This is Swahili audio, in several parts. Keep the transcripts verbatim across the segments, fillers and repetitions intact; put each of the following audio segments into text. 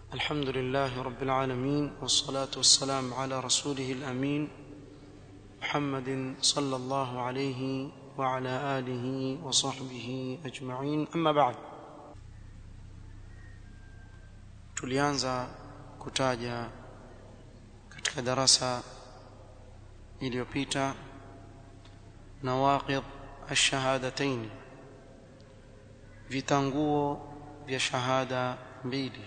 الحمد لله رب العالمين والصلاة والسلام على رسوله الأمين محمد صلى الله عليه وعلى آله وصحبه أجمعين. أما بعد, tulianza kutaja katika darasa iliyopita nawaqid ash-shahadatayn, vitanguo vya shahada mbili.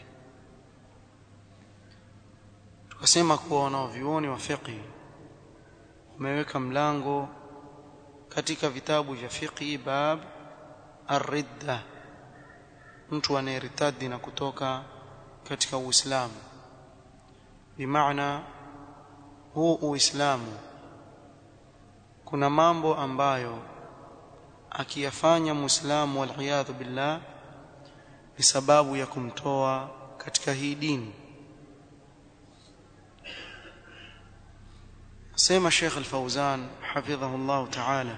Tukasema kuwa wanavyuoni wa fiqh wameweka mlango katika vitabu vya fiqh bab ar-ridda, mtu anayeritadi na kutoka katika Uislamu. Bimaana huu Uislamu kuna mambo ambayo akiyafanya Muislamu wal'iyadhu billah ni sababu ya kumtoa katika hii dini. Sema Sheikh Al-Fawzan hafidhahu Allah ta'ala,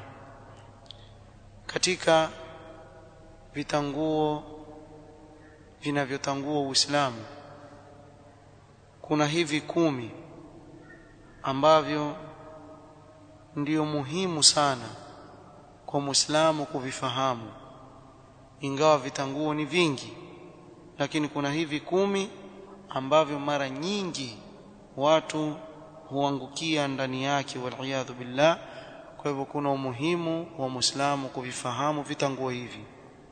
katika vitanguo vinavyotangua Uislamu kuna hivi kumi ambavyo ndio muhimu sana kwa Muislamu kuvifahamu. Ingawa vitanguo ni vingi, lakini kuna hivi kumi ambavyo mara nyingi watu huangukia ndani yake wal'iyadhu billah. Kwa hivyo kuna umuhimu wa Muislamu kuvifahamu vitanguo hivi.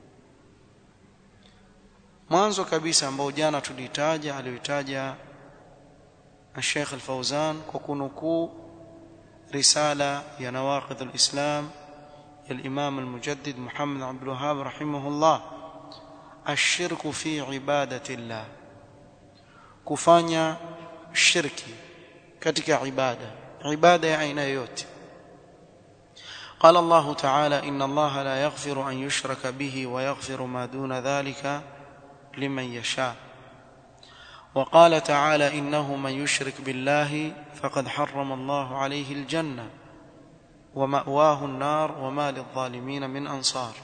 Mwanzo kabisa ambao jana tulitaja, alitaja Sheikh Al-Fawzan kwa kunukuu risala ya nawaqid al-Islam ya al-Imam al-Mujaddid Muhammad Abdul Wahhab rahimahullah, ashirku fi ibadati Allah, kufanya shirki katika ibada, ibada ya aina yote. قال الله تعالى إن الله لا يغفر أن يشرك به ويغفر ما دون ذلك لمن يشاء. وقال تعالى إنه من يشرك بالله فقد حرم الله عليه الجنة ومأواه النار وما للظالمين من أنصار.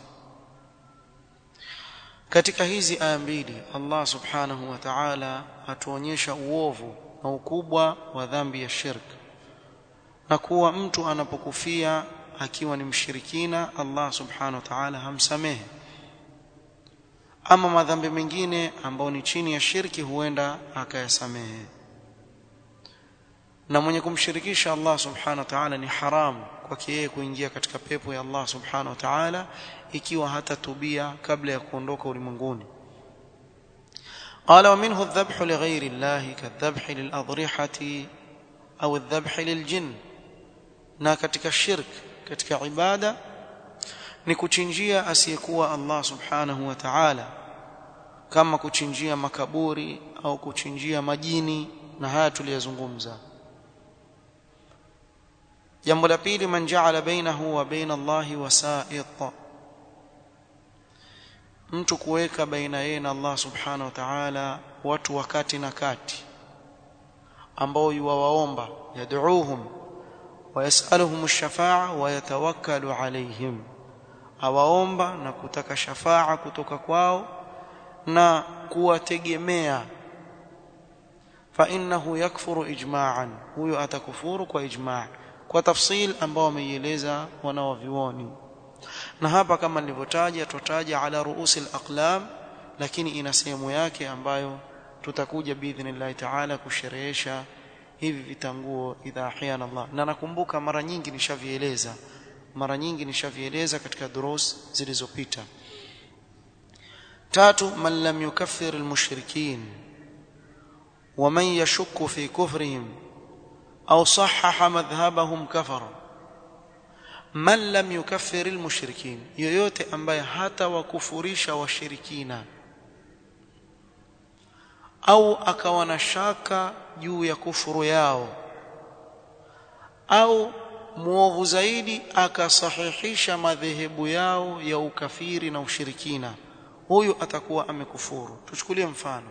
katika hizi aya mbili Allah subhanahu wa ta'ala atuonyesha uovu na ukubwa wa dhambi ya shirk, na kuwa mtu anapokufia akiwa ni mshirikina Allah subhanahu wa ta'ala hamsamehe. Ama madhambi mengine ambayo ni chini ya shirki huenda akayasamehe. Na mwenye kumshirikisha Allah subhanahu wa ta'ala ni haramu kwake yeye kuingia katika pepo ya Allah subhanahu wa ta'ala ikiwa hatatubia kabla ya kuondoka ulimwenguni. قال ومنه الذبح لغير الله كالذبح للأضرحة أو الذبح للجن. na katika shirk katika ibada ni kuchinjia asiyekuwa Allah subhanahu wa ta'ala, kama kuchinjia makaburi au kuchinjia majini, na haya tuliyozungumza. Jambo la pili, man ja'ala bainahu wa baina Allahi wasa'ita, mtu kuweka baina yeye na Allah subhanahu wa ta'ala watu wakati na kati ambao yuwaomba, yad'uuhum wa yas'aluhum ash-shafa'a wa yatawakkalu alayhim, awaomba na kutaka shafa'a kutoka kwao na kuwategemea. Fa innahu yakfuru ijma'an, huyo atakufuru kwa ijma', kwa tafsil ambao wameieleza wanawavioni. Na hapa kama nilivyotaja tutaja ala ruusil aqlam, lakini ina sehemu yake ambayo tutakuja biidhnillah ta'ala kusherehesha hivi vitanguo idha ahyana Allah. Na nakumbuka mara nyingi nishavieleza mara nyingi nishavieleza katika durus zilizopita. Tatu, man lam yukaffir almushrikin wa man yashukku fi kufrihim au sahhaha madhhabahum kafara. Man lam yukaffir almushrikin, yoyote ambaye hata wakufurisha washirikina au akawa na shaka juu ya kufuru yao, au muovu zaidi akasahihisha madhehebu yao ya ukafiri na ushirikina, huyu atakuwa amekufuru. Tuchukulie mfano,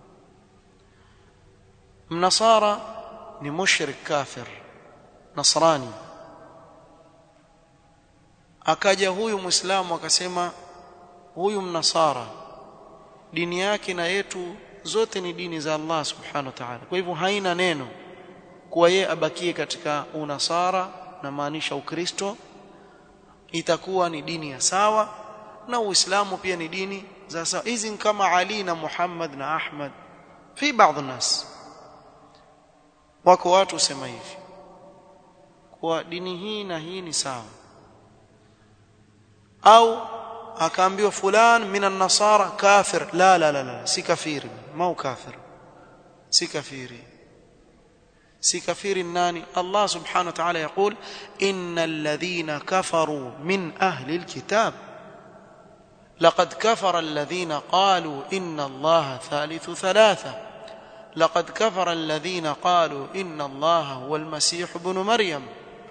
mnasara ni mushrik kafir nasrani, akaja huyu muislamu akasema huyu mnasara dini yake na yetu zote ni dini za Allah subhanahu wa ta'ala. Kwa hivyo haina neno kuwa yeye abakie katika unasara na maanisha ukristo, itakuwa ni dini ya sawa, na Uislamu pia ni dini za sawa. Hizi kama Ali na Muhammad na Ahmad, fi baadhi nas wako watu sema hivi kwa dini hii na hii ni sawa, au akaambiwa fulan minan nasara kafir, la la la la, si kafiri, mau kafir, si kafiri, si kafiri. Nani? Allah subhanahu wa ta'ala يقول إن الذين كفروا من أهل الكتاب لقد كفر الذين قالوا إن الله ثالث ثلاثة لقد كفر الذين قالوا إن الله هو المسيح ابن مريم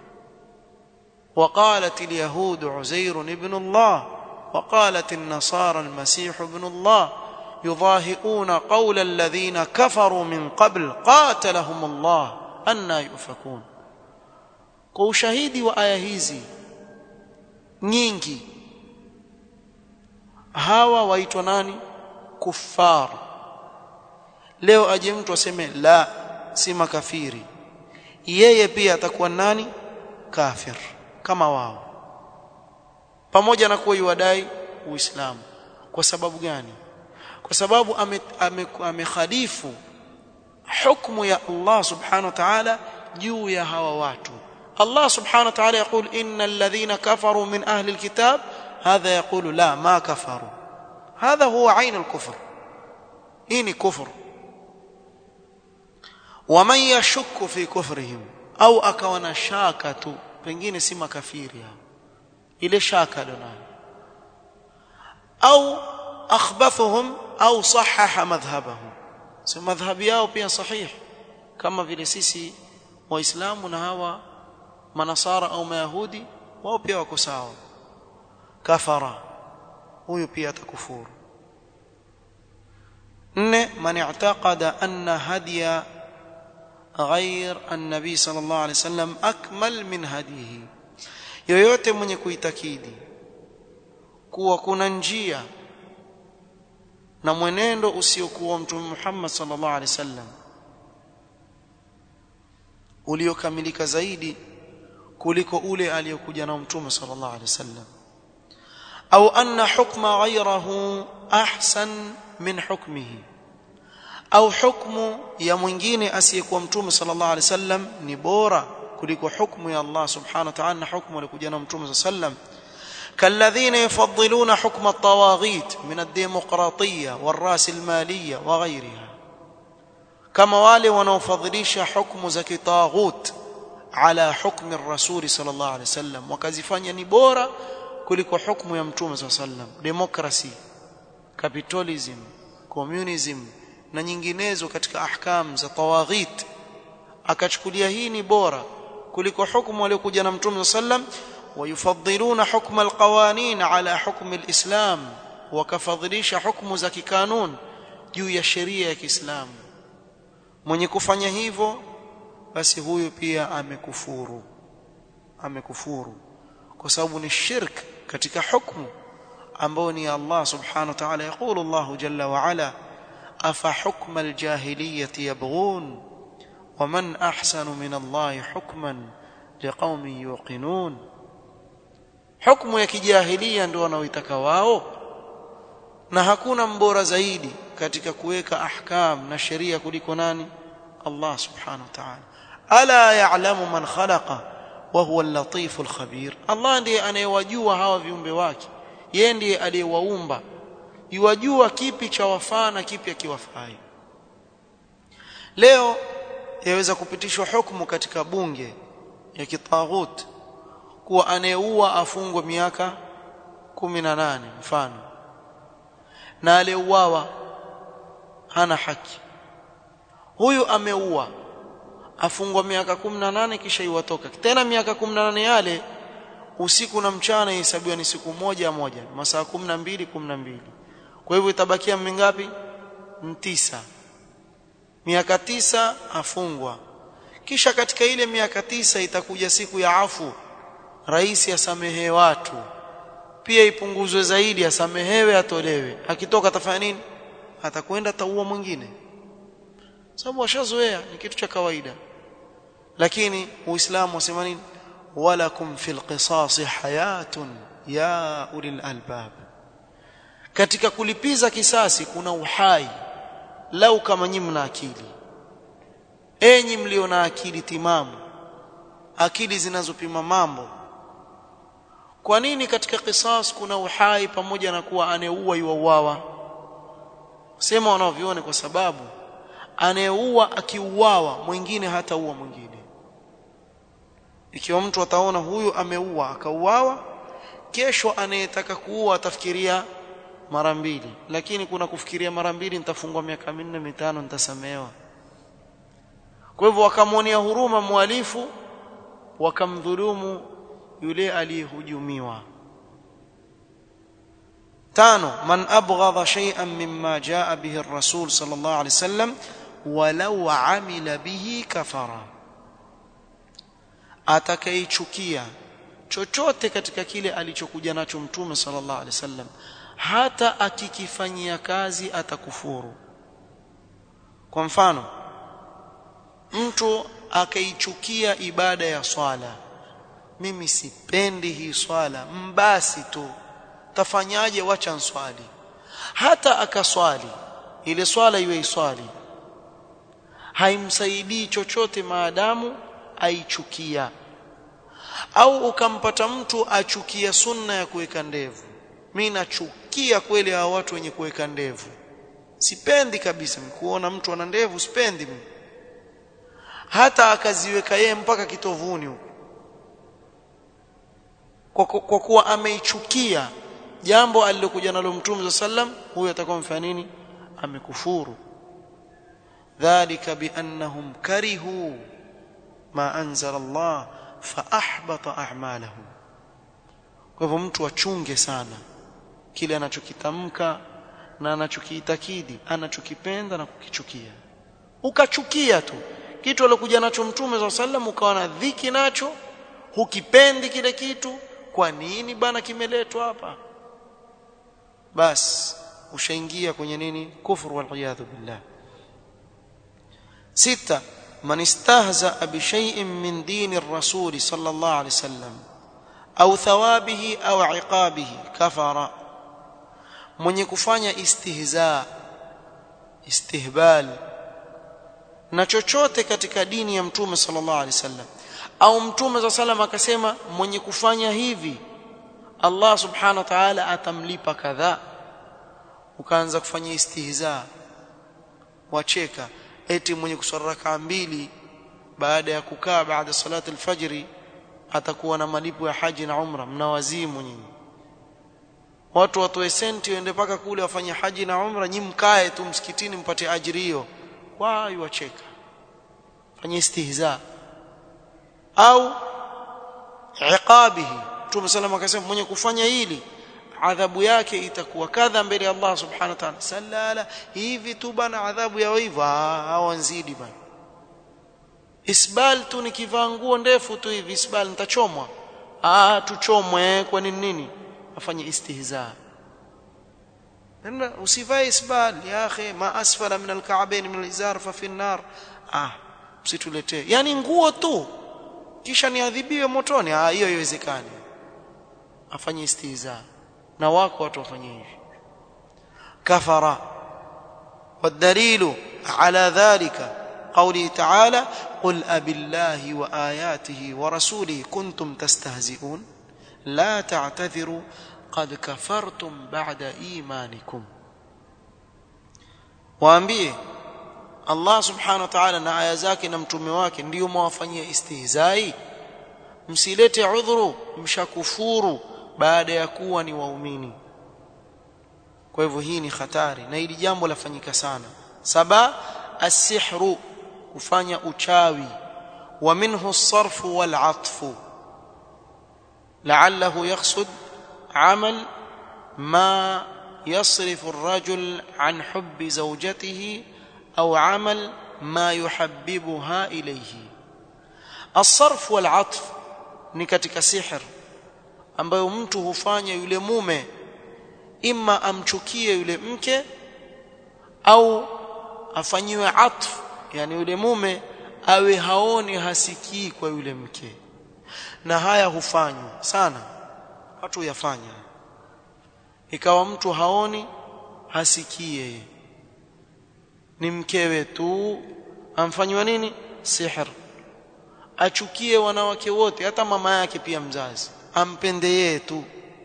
وقالت اليهود عزير ابن الله وقالت النصارى المسيح ابن الله يضاهئون قول الذين كفروا من قبل قاتلهم الله أنى يؤفكون. kwa ushahidi wa aya hizi nyingi, hawa waitwa nani? Kuffar. Leo aje mtu aseme la, si makafiri, yeye pia atakuwa nani? Kafir kama wao, pamoja na kuwa yuadai Uislamu. Kwa sababu gani? Kwa sababu amekhalifu hukumu ya Allah subhanahu wa ta'ala juu ya hawa watu. Allah subhanahu wa ta'ala يقول إن الذين كفروا من أهل الكتاب, هذا يقول لا ما كفروا, هذا هو عين الكفر، إني كفر. ومن يشك في كفرهم أو أكون شاكة, pengine si makafiri hao, ile shaka donayo, au akhbathuhum au sahaha madhhabahum, si madhhabi yao pia sahih kama vile sisi waislamu na hawa manasara au mayahudi, wao pia wako sawa. Kafara, huyo pia atakufuru. nne, man i'taqada anna hadiya غير النبي صلى الله عليه وسلم أكمل من هديه, yoyote mwenye kuitakidi kuwa kuna njia na mwenendo usiokuwa Mtume Muhammad sallallahu alaihi wasallam uliokamilika zaidi kuliko ule aliyokuja na Mtume sallallahu alaihi wasallam, au anna hukma ghayrahu ahsan min hukmihi, au hukmu ya mwingine asiyekuwa Mtume sallallahu alaihi wasallam ni bora kuliko hukmu ya Allah subhanahu wa ta'ala na hukmu aliyokuja na Mtume sallallahu alaihi wasallam. كالذين يفضلون حكم الطواغيت من الديمقراطية والرأسمالية وغيرها, كما wale wanaofadhilisha hukumu za kitaghut ala hukmi ar-rasul sallallahu alaihi wasallam, wakazifanya ni bora kuliko hukumu ya Mtume sallallahu alaihi wasallam. Democracy, capitalism, communism na nyinginezo katika ahkam za tawaghit, akachukulia hii ni bora kuliko hukumu aliyokuja na Mtume sallallahu alaihi wasallam. ويفضلون حكم القوانين على حكم الإسلام, wakafadhilisha hukumu za kikanun juu ya sheria ya Kiislamu. Mwenye kufanya hivyo basi huyu pia amekufuru, amekufuru kwa sababu ni shirk katika hukumu ambao ni Allah subhanahu wa ta'ala. يقول الله جل وعلا afa hukma aljahiliyyati yabghun waman ahsanu min Allah hukman liqaumin yuqinun, hukumu ya kijahilia ndio wanaoitaka wao, na hakuna mbora zaidi katika kuweka ahkam na sheria kuliko nani? Allah subhanahu wa ta'ala. Ala ya'lamu man khalaqa wa huwa al-latiful khabir, Allah ndiye anayewajua hawa viumbe wake, yeye ndiye aliyewaumba, yajua kipi cha wafaa na kipi hakiwafai. Leo yaweza kupitishwa hukumu katika bunge ya kitaghut kuwa anayeua afungwe miaka kumi na nane mfano, na aliyeuawa hana haki. Huyu ameua afungwa miaka kumi na nane kisha iwatoka tena miaka kumi na nane, yale usiku na mchana ihesabiwa ni siku moja moja, masaa kumi na mbili kumi na mbili. Kwa hivyo itabakia mingapi? Tisa. Miaka tisa afungwa, kisha katika ile miaka tisa itakuja siku ya afu, rais asamehe watu, pia ipunguzwe zaidi, asamehewe atolewe, akitoka atafanya nini? atakwenda taua mwingine, sababu washazoea, ni kitu cha kawaida. Lakini Uislamu wasema nini? walakum fil qisas hayatun ya ulil albab, katika kulipiza kisasi kuna uhai, lau kama nyinyi mna akili. Enyi mlio na akili timamu, akili zinazopima mambo. Kwa nini katika qisas kuna uhai pamoja na kuwa anayeua yuauawa? Sema wanavione, kwa sababu anayeua akiuawa mwingine hataua mwingine. Ikiwa mtu ataona huyu ameua akauawa, kesho anayetaka kuua atafikiria mara mbili. Lakini kuna kufikiria mara mbili, nitafungwa miaka minne mitano, nitasamehewa. Kwa hivyo wakamwonea huruma mualifu, wakamdhulumu yule aliyehujumiwa. Tano, man abghadha shay'an mimma jaa bihi ar-rasul sallallahu alayhi wasallam walau amila bihi kafara, atakaichukia chochote katika kile alichokuja nacho mtume sallallahu alayhi wasallam, hata akikifanyia kazi atakufuru. Kwa mfano, mtu akaichukia ibada ya swala, mimi sipendi hii swala, mbasi tu, tafanyaje? Wacha nswali. Hata akaswali ile swala iwe iswali, haimsaidii chochote maadamu aichukia. Au ukampata mtu achukia sunna ya kuweka ndevu, mimi nachukia kweli hao watu wenye kuweka ndevu, sipendi kabisa kuona mtu ana ndevu, sipendi mimi. Hata akaziweka yeye mpaka kitovuni huko, kwa, kwa kuwa ameichukia jambo alilokuja nalo mtume sallam, huyo atakuwa mfanya nini? Amekufuru. Dhalika biannahum karihu ma anzala Allah fa ahbata a'malahum. Kwa hivyo mtu achunge sana kile anachokitamka na anachokiitakidi, anachokipenda na kukichukia. Ukachukia tu kitu alilokuja nacho mtume sallam, ukawa na dhiki nacho, hukipendi kile kitu, kwa nini bana kimeletwa hapa? Bas ushaingia kwenye nini? Kufru wal iyad billah. Sita, man istahza bi shay'in min din ar-rasul sallallahu alayhi wasallam au thawabihi au iqabihi kafara, mwenye kufanya istihza, istihbal na chochote katika dini ya mtume sallallahu alayhi wasallam, au mtume sallallahu akasema mwenye kufanya hivi Allah subhanahu wa ta'ala atamlipa kadhaa, ukaanza kufanya istihza, wacheka eti mwenye kuswali rak'a mbili baada ya kukaa baada salati al-fajr atakuwa na malipo ya haji na umra. Mnawazimu nyinyi. Watu watoe senti waende paka kule wafanye haji na umra, nyinyi mkae tu msikitini mpate ajiri hiyo. Wao wacheka, fanya istihza. Au iqabihi, Mtume sallallahu akasema mwenye kufanya hili adhabu yake itakuwa kadha mbele ya Allah subhanahu wa ta'ala. Sallala hivi tu bana, adhabu yao hivyo hawanzidi bana. Isbal tu nikivaa nguo ndefu tu hivi, isbal nitachomwa. Ah, tuchomwe kwa nini? Nini afanye istihza? Nenda usivae isbal ya akhi, ma asfala min al-ka'bayn min al-izar fa fi an-nar. Ah, msituletee yani nguo tu kisha niadhibiwe motoni. Ah, hiyo haiwezekani. Afanye istihza, na wako watu wafanye hivi. Kafara. والدليل على ذلك قوله تعالى قل أبالله وآياته ورسوله كنتم تستهزئون لا تعتذروا قد كفرتم بعد إيمانكم. waambie Allah subhanahu wa ta'ala na aya zake na mtume wake ndio mwafanyia istihzai, msilete udhuru, mshakufuru baada ya kuwa ni waumini. Kwa hivyo hii ni hatari na hili jambo lafanyika sana. Saba, as-sihru, kufanya uchawi, wa minhu as-sarfu wal 'atfu la'allahu yaqsud 'amal ma yasrifu ar-rajul 'an hubbi zawjatihi au 'amal ma yuhabbibuha ilayhi. As-sarf wal 'atf ni katika sihr ambayo mtu hufanya yule mume, imma amchukie yule mke au afanyiwe atf, yani yule mume awe haoni hasikii kwa yule mke. Na haya hufanywa sana, watu yafanya, ikawa mtu haoni hasikii, yeye ni mkewe tu, amfanywa nini? Sihr. Achukie wanawake wote, hata mama yake pia mzazi, ampende yeye tu,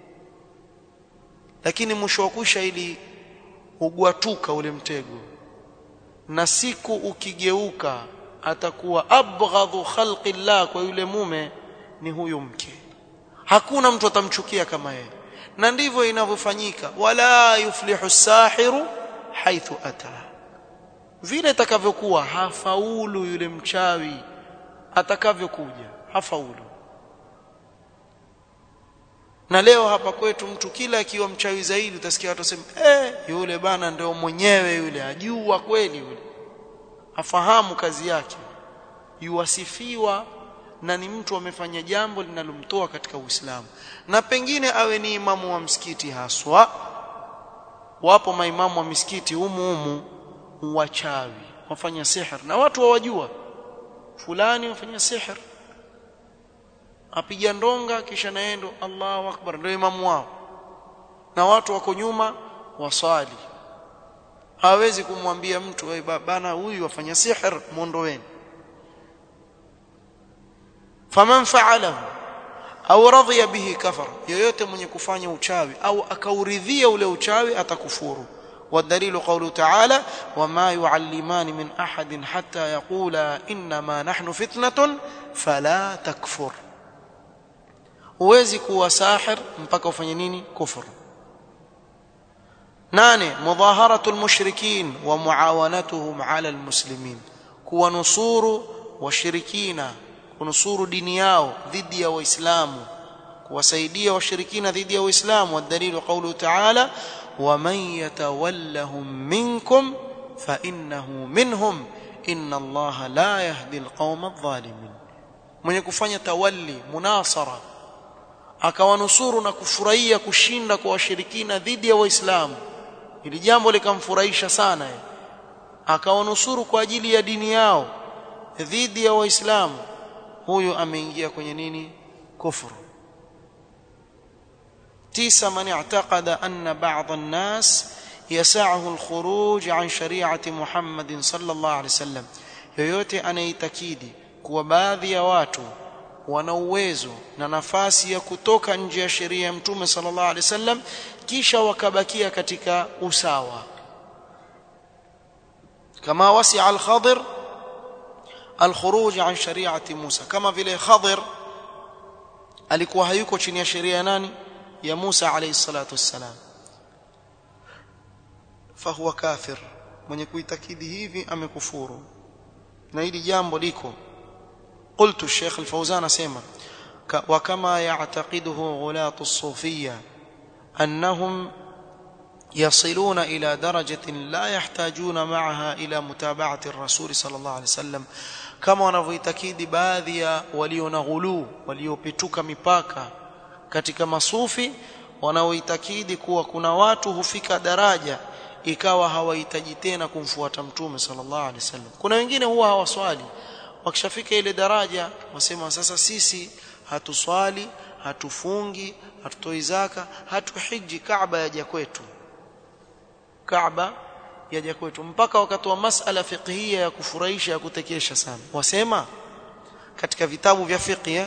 lakini mwisho wa kusha ili ugwatuka ule mtego, na siku ukigeuka atakuwa abghadhu khalqillah kwa yule mume ni huyo mke. Hakuna mtu atamchukia kama yeye, na ndivyo inavyofanyika. Wala yuflihu sahiru haithu ata, vile atakavyokuwa hafaulu yule mchawi, atakavyokuja hafaulu. Na leo hapa kwetu mtu kila akiwa mchawi zaidi utasikia watu wasema eh, yule bana ndio mwenyewe yule, ajua kweli yule, afahamu kazi yake, yuwasifiwa na ni mtu amefanya jambo linalomtoa katika Uislamu. Na pengine awe ni imamu wa msikiti haswa. Wapo maimamu wa misikiti humu humu wachawi, wafanya sihr, na watu wawajua fulani wafanya sihr, apiga ndonga kisha naendo Allahu akbar, ndio imamu wao, na watu wako nyuma waswali. Hawezi kumwambia mtu wewe bana huyu wafanya sihr, muondoeni. Faman fa'alahu au radhiya bihi kafar, yoyote mwenye kufanya uchawi au akauridhia ule uchawi atakufuru. والدليل قوله تعالى وما يعلمان من أحد حتى يقولا إنما نحن فتنة فلا تكفر. huwezi kuwa sahir mpaka ufanye nini? Kufur. nane, mudhaharatul mushrikin wa muawanatuhum ala almuslimin, kuwa nusuru washirikina, kunusuru dini yao dhidi ya waislamu, kuwasaidia washirikina dhidi ya waislamu. والدليل قوله تعالى ومن يتولهم منكم فإنه منهم إن الله لا يهدي القوم الظالمين. mwenye kufanya tawalli, munasara, akawanusuru na kufurahia kushinda kwa washirikina dhidi ya waislamu, ili jambo likamfurahisha sana, akawanusuru kwa ajili ya dini yao dhidi ya waislamu, huyo ameingia kwenye nini? Kufuru. tisa, man i'taqada anna ba'd an-nas yas'ahu al-khuruj 'an shari'ati Muhammadin sallallahu alayhi wasallam, yoyote anaitakidi kuwa baadhi ya watu wana uwezo na nafasi ya kutoka nje ya sheria ya Mtume sallallahu alayhi wasallam kisha wakabakia katika usawa, kama wasi'a al-Khadir al-khuruj 'an shari'ati Musa, kama vile Khadir alikuwa hayuko chini ya sheria ya nani? Ya Musa alayhi salatu wassalam. Fahuwa kafir, mwenye kuitakidi hivi amekufuru, na hili jambo liko. قلت الشيخ الفوزان اسمع وكما يعتقده غلاة الصوفية أنهم يصلون إلى درجة لا يحتاجون معها إلى متابعة الرسول صلى الله عليه وسلم, kama wanavyoitakidi baadhi ya waliona ghulu, waliopituka mipaka katika masufi, wanaoitakidi kuwa kuna watu hufika daraja ikawa hawahitaji tena kumfuata Mtume sallallahu alaihi wasallam. Kuna wengine huwa hawaswali, wakishafika ile daraja wasema sasa sisi hatuswali, hatufungi, hatutoi zaka, hatuhiji, Kaaba yaja kwetu, Kaaba yaja kwetu, mpaka wakati wa masala fiqhiyya ya kufurahisha, ya kutekesha sana. Wasema katika vitabu vya fiqh,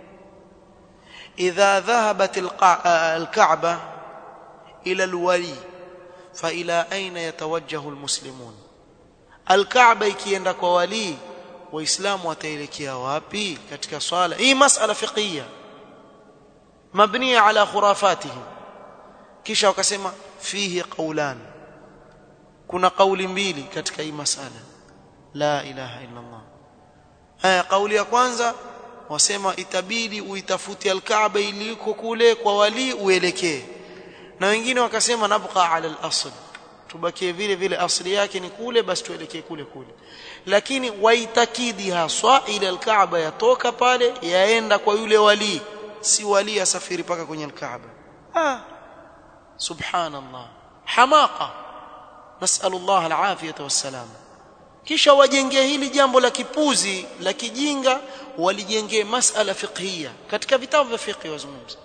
idha dhahabat al-Kaaba ila al-wali fa ila aina yatawajjahu al-muslimun, al-Kaaba ikienda kwa wali, waislamu wataelekea wapi katika swala? Hii masala fiqhiyya mabniya ala khurafatihi. Kisha wakasema fihi qawlan, kuna kauli mbili katika hii masala, la ilaha illa Allah. Haya, kauli ya kwanza wasema itabidi uitafute al-Kaaba iliko kule kwa wali uelekee, na wengine wakasema nabqa ala al-asl, tubakie vile vile asili yake ni kule, basi tuelekee kule kule. Lakini waitakidi haswa ila al-Kaaba yatoka pale yaenda kwa yule wali, si wali asafiri paka kwenye al-Kaaba. Ah, subhanallah, hamaqa. nasallallahu alafiyata wassalam. Kisha wajengee hili jambo la kipuzi la kijinga, walijengee masala fiqhiyya katika vitabu vya fiqh wazungumza.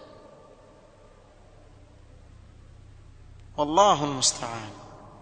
wallahu almusta'an.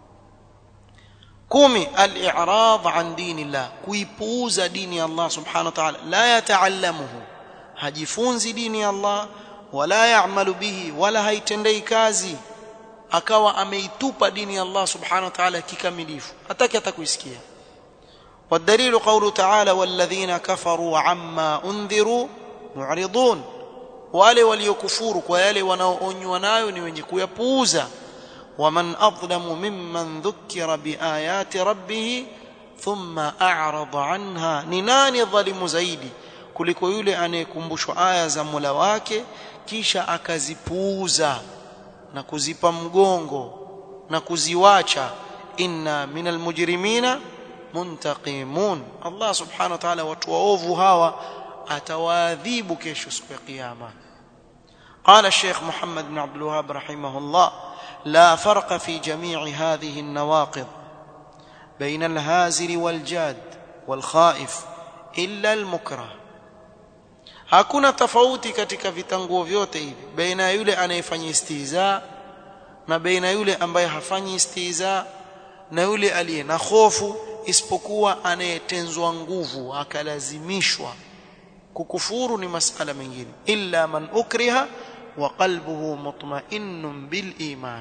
kumi, al-i'rad an dinillah, kuipuuza dini ya Allah subhanahu wa ta'ala. La yata'allamuhu, hajifunzi dini ya Allah, wala ya'malu bihi, wala haitendei kazi, akawa ameitupa dini ya Allah subhanahu wa ta'ala kikamilifu, hataki hata kuisikia. والدليل قوله تعالى والذين كفروا عما انذروا معرضون, wale waliokufuru kwa yale wanaoonywa nayo ni wenye kuyapuuza. ومن أظلم ممن ذكر بآيات ربه ثم أعرض عنها, ni nani dhalimu zaidi kuliko yule anayekumbushwa aya za Mola wake kisha akazipuuza na kuzipa mgongo na kuziwacha. inna minal mujrimina muntaqimun, Allah subhanahu wa ta'ala watu waovu hawa atawaadhibu kesho siku ya kiyama. قال الشيخ محمد بن عبد الوهاب رحمه الله لا فرق في جميع هذه النواقض بين الهازل والجاد والخائف إلا المكره. hakuna tofauti katika vitanguo vyote hivi baina yule anayefanya istihza na baina yule ambaye hafanyi istihza na yule aliye na hofu, isipokuwa anayetenzwa nguvu akalazimishwa kukufuru ni masala mengine. illa man ukriha wa qalbuhu mutma'innun bil iman.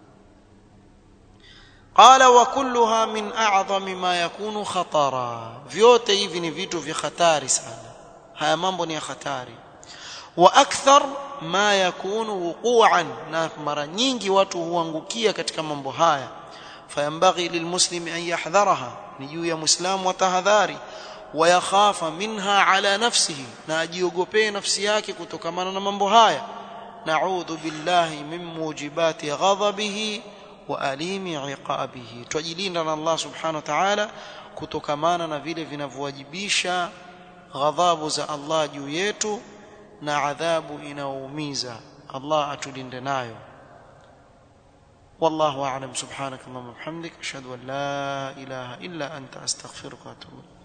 qala wa kulluha min a'zami ma yakunu khatara, vyote hivi ni vitu vya hatari sana, haya mambo ni ya hatari. wa akthar ma yakunu wuqu'an, na mara nyingi watu huangukia katika mambo haya. fayambaghi lilmuslimi an yahdharaha, ni juu ya muislamu watahadhari. ويخاف منها على نفسه, na ajiogopee nafsi yake kutokamana na mambo haya. na'udhu billahi min mujibati ghadabihi wa alimi iqabihi, tujilinda na Allah subhanahu wa ta'ala kutokamana na vile vinavyowajibisha ghadhabu za Allah juu yetu na adhabu inaumiza. Allah atulinde nayo. والله أعلم. سبحانك اللهم وبحمدك أشهد أن لا إله إلا أنت أستغفرك وأتوب إليك.